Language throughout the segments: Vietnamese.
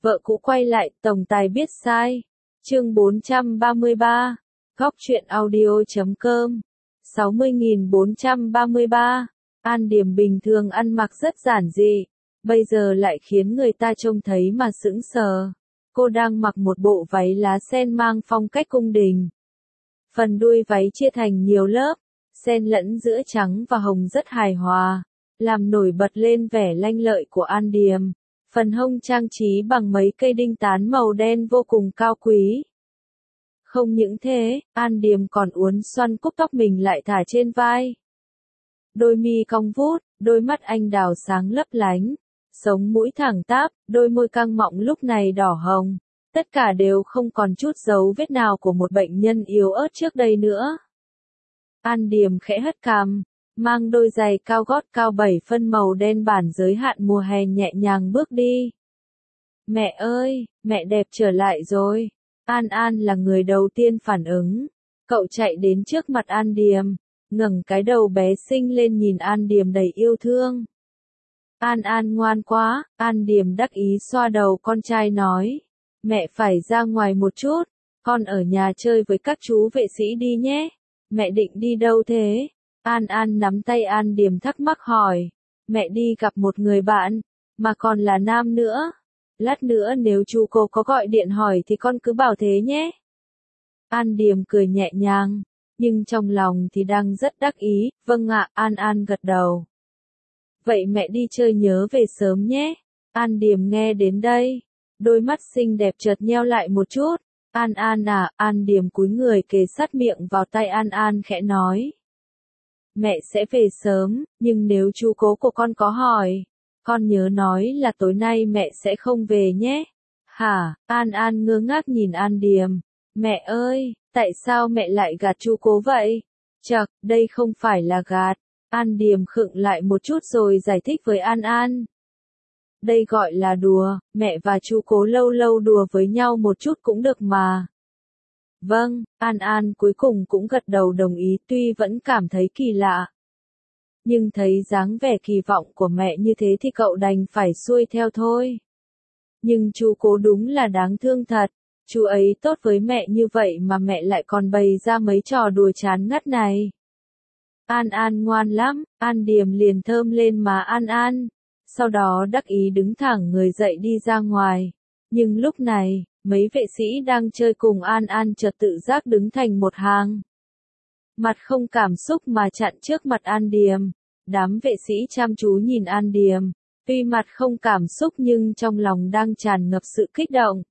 Vợ cũ quay lại, tổng tài biết sai. Chương 433. Góc truyện audio.com. 60.433. An Điềm bình thường ăn mặc rất giản dị, bây giờ lại khiến người ta trông thấy mà sững sờ. Cô đang mặc một bộ váy lá sen mang phong cách cung đình. Phần đuôi váy chia thành nhiều lớp, xen lẫn giữa trắng và hồng rất hài hòa, làm nổi bật lên vẻ lanh lợi của An Điềm. Phần hông trang trí bằng mấy cây đinh tán màu đen vô cùng cao quý. Không những thế, An Điềm còn uốn xoăn cúc tóc mình lại thả trên vai. Đôi mi cong vút, đôi mắt anh đào sáng lấp lánh, sống mũi thẳng tắp, đôi môi căng mọng lúc này đỏ hồng. Tất cả đều không còn chút dấu vết nào của một bệnh nhân yếu ớt trước đây nữa. An Điềm khẽ hất cằm, mang đôi giày cao gót cao 7 phân màu đen bản giới hạn mùa hè nhẹ nhàng bước đi. Mẹ ơi, mẹ đẹp trở lại rồi. An An là người đầu tiên phản ứng. Cậu chạy đến trước mặt An Điềm, ngẩng cái đầu bé xinh lên nhìn An Điềm đầy yêu thương. An An ngoan quá, An Điềm đắc ý xoa đầu con trai nói. Mẹ phải ra ngoài một chút, con ở nhà chơi với các chú vệ sĩ đi nhé. Mẹ định đi đâu thế? An An nắm tay An Điềm thắc mắc hỏi. Mẹ đi gặp một người bạn, mà còn là nam nữa. Lát nữa nếu chú cô có gọi điện hỏi thì con cứ bảo thế nhé. An Điềm cười nhẹ nhàng, nhưng trong lòng thì đang rất đắc ý. Vâng ạ, An An gật đầu. Vậy mẹ đi chơi nhớ về sớm nhé. An Điềm nghe đến đây, đôi mắt xinh đẹp chợt nheo lại một chút. An An à, An Điềm cúi người kề sát miệng vào tay An An khẽ nói. Mẹ sẽ về sớm, nhưng nếu chú cố của con có hỏi, con nhớ nói là tối nay mẹ sẽ không về nhé. Hả? An An ngơ ngác nhìn An Điềm. Mẹ ơi, tại sao mẹ lại gạt chú cố vậy? Chậc, đây không phải là gạt. An Điềm khựng lại một chút rồi giải thích với An An. Đây gọi là đùa, mẹ và chú cố lâu lâu đùa với nhau một chút cũng được mà. Vâng, An An cuối cùng cũng gật đầu đồng ý, tuy vẫn cảm thấy kỳ lạ. Nhưng thấy dáng vẻ kỳ vọng của mẹ như thế thì cậu đành phải xuôi theo thôi. Nhưng chú cố đúng là đáng thương thật, chú ấy tốt với mẹ như vậy mà mẹ lại còn bày ra mấy trò đùa chán ngắt này. An An ngoan lắm, An Điềm liền thơm lên má An An, sau đó đắc ý đứng thẳng người dậy đi ra ngoài. Nhưng lúc này, mấy vệ sĩ đang chơi cùng An An chợt tự giác đứng thành một hàng. Mặt không cảm xúc mà chặn trước mặt An Điềm. Đám vệ sĩ chăm chú nhìn An Điềm, tuy mặt không cảm xúc nhưng trong lòng đang tràn ngập sự kích động.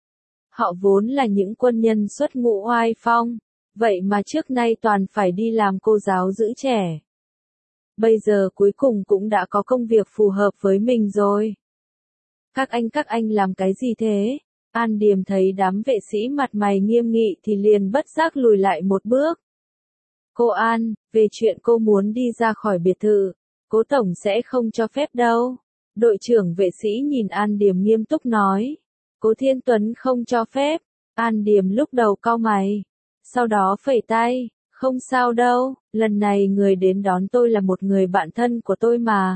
Họ vốn là những quân nhân xuất ngũ oai phong, vậy mà trước nay toàn phải đi làm cô giáo giữ trẻ. Bây giờ cuối cùng cũng đã có công việc phù hợp với mình rồi. Các anh làm cái gì thế? An Điềm thấy đám vệ sĩ mặt mày nghiêm nghị thì liền bất giác lùi lại một bước. Cô An, về chuyện cô muốn đi ra khỏi biệt thự, cố tổng sẽ không cho phép đâu. Đội trưởng vệ sĩ nhìn An Điềm nghiêm túc nói. Cố Thiên Tuấn không cho phép. An Điềm lúc đầu cau mày, sau đó phẩy tay. Không sao đâu, lần này người đến đón tôi là một người bạn thân của tôi mà.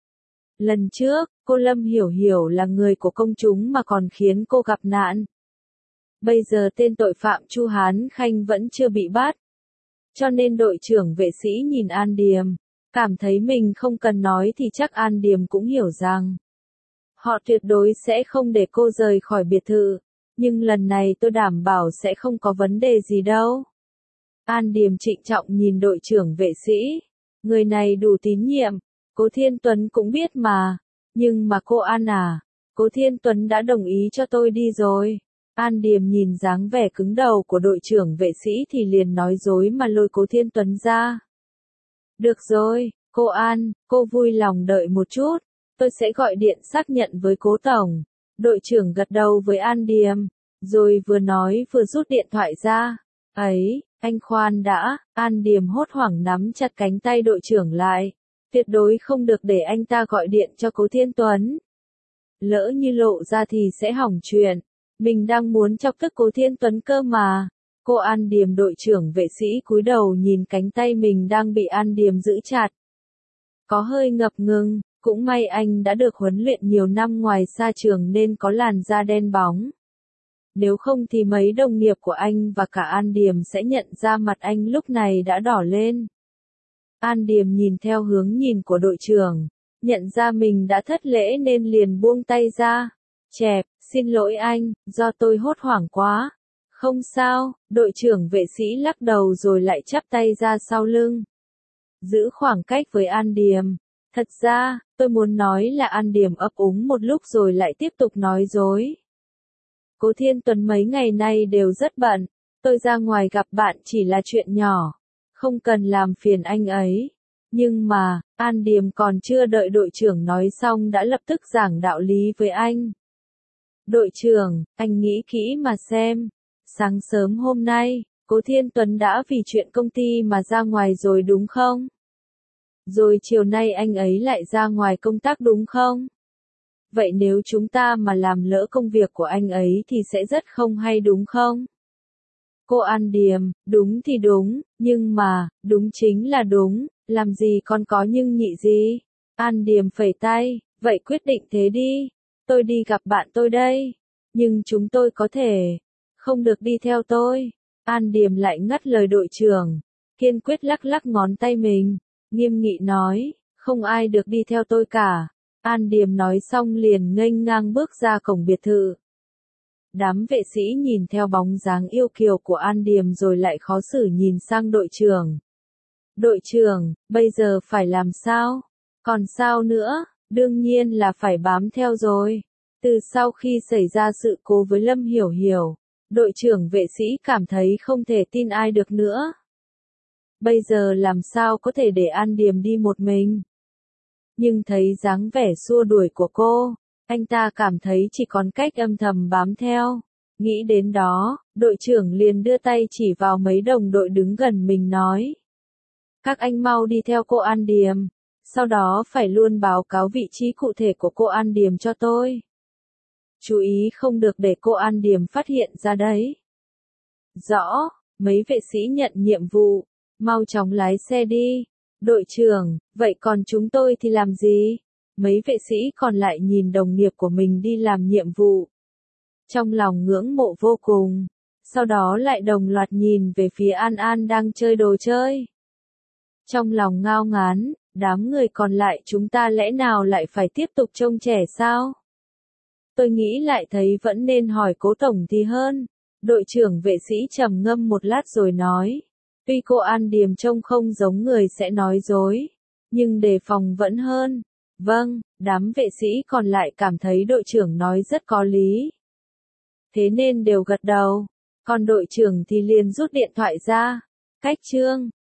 Lần trước, cô Lâm Hiểu Hiểu là người của công chúng mà còn khiến cô gặp nạn. Bây giờ tên tội phạm Chu Hán Khanh vẫn chưa bị bắt. Cho nên đội trưởng vệ sĩ nhìn An Điềm, cảm thấy mình không cần nói thì chắc An Điềm cũng hiểu rằng họ tuyệt đối sẽ không để cô rời khỏi biệt thự, nhưng lần này tôi đảm bảo sẽ không có vấn đề gì đâu. An Điềm trịnh trọng nhìn đội trưởng vệ sĩ, người này đủ tín nhiệm, Cố Thiên Tuấn cũng biết mà, nhưng mà cô An à, Cố Thiên Tuấn đã đồng ý cho tôi đi rồi. An Điềm nhìn dáng vẻ cứng đầu của đội trưởng vệ sĩ thì liền nói dối mà lôi Cố Thiên Tuấn ra. Được rồi, cô An, cô vui lòng đợi một chút, tôi sẽ gọi điện xác nhận với Cố tổng. Đội trưởng gật đầu với An Điềm, rồi vừa nói vừa rút điện thoại ra. Ấy, anh khoan đã, An Điềm hốt hoảng nắm chặt cánh tay đội trưởng lại. Tuyệt đối không được để anh ta gọi điện cho Cố Thiên Tuấn. Lỡ như lộ ra thì sẽ hỏng chuyện. Mình đang muốn chọc tức Cố Thiên Tuấn cơ mà. Cô An Điềm đội trưởng vệ sĩ cúi đầu nhìn cánh tay mình đang bị An Điềm giữ chặt. Có hơi ngập ngừng, Cũng may anh đã được huấn luyện nhiều năm ngoài xa trường nên có làn da đen bóng. Nếu không thì mấy đồng nghiệp của anh và cả An Điềm sẽ nhận ra mặt anh lúc này đã đỏ lên. An Điềm nhìn theo hướng nhìn của đội trưởng, nhận ra mình đã thất lễ nên liền buông tay ra. Chẹp, xin lỗi anh, do tôi hốt hoảng quá. Không sao, đội trưởng vệ sĩ lắc đầu rồi lại chắp tay ra sau lưng. Giữ khoảng cách với An Điềm. Thật ra, tôi muốn nói là An Điềm ấp úng một lúc rồi lại tiếp tục nói dối. Cố Thiên Tuấn mấy ngày nay đều rất bận, tôi ra ngoài gặp bạn chỉ là chuyện nhỏ, không cần làm phiền anh ấy. Nhưng mà, An Điềm còn chưa đợi đội trưởng nói xong đã lập tức giảng đạo lý với anh. Đội trưởng, anh nghĩ kỹ mà xem. Sáng sớm hôm nay, Cố Thiên Tuấn đã vì chuyện công ty mà ra ngoài rồi đúng không? Rồi chiều nay anh ấy lại ra ngoài công tác đúng không? Vậy nếu chúng ta mà làm lỡ công việc của anh ấy thì sẽ rất không hay đúng không? Cô An Điềm, đúng thì đúng, nhưng mà, đúng chính là đúng, làm gì còn có nhưng nhị gì? An Điềm phẩy tay, vậy quyết định thế đi, tôi đi gặp bạn tôi đây, nhưng chúng tôi có thể không được đi theo tôi. An Điềm lại ngắt lời đội trưởng, kiên quyết lắc lắc ngón tay mình, nghiêm nghị nói, không ai được đi theo tôi cả. An Điềm nói xong liền nghênh ngang bước ra cổng biệt thự. Đám vệ sĩ nhìn theo bóng dáng yêu kiều của An Điềm rồi lại khó xử nhìn sang đội trưởng. Đội trưởng, bây giờ phải làm sao? Còn sao nữa? Đương nhiên là phải bám theo rồi. Từ sau khi xảy ra sự cố với Lâm Hiểu Hiểu, đội trưởng vệ sĩ cảm thấy không thể tin ai được nữa. Bây giờ làm sao có thể để An Điềm đi một mình? Nhưng thấy dáng vẻ xua đuổi của cô, anh ta cảm thấy chỉ còn cách âm thầm bám theo. Nghĩ đến đó, đội trưởng liền đưa tay chỉ vào mấy đồng đội đứng gần mình nói. Các anh mau đi theo cô An Điềm, sau đó phải luôn báo cáo vị trí cụ thể của cô An Điềm cho tôi. Chú ý không được để cô An Điềm phát hiện ra đấy. Rõ, mấy vệ sĩ nhận nhiệm vụ, mau chóng lái xe đi. Đội trưởng, vậy còn chúng tôi thì làm gì? Mấy vệ sĩ còn lại nhìn đồng nghiệp của mình đi làm nhiệm vụ. Trong lòng ngưỡng mộ vô cùng, sau đó lại đồng loạt nhìn về phía An An đang chơi đồ chơi. Trong lòng ngao ngán, đám người còn lại chúng ta lẽ nào lại phải tiếp tục trông trẻ sao? Tôi nghĩ lại thấy vẫn nên hỏi Cố tổng thì hơn. Đội trưởng vệ sĩ trầm ngâm một lát rồi nói. Tuy cô An Điềm trông không giống người sẽ nói dối, nhưng đề phòng vẫn hơn. Vâng, đám vệ sĩ còn lại cảm thấy đội trưởng nói rất có lý. Thế nên đều gật đầu, còn đội trưởng thì liền rút điện thoại ra. Cách chương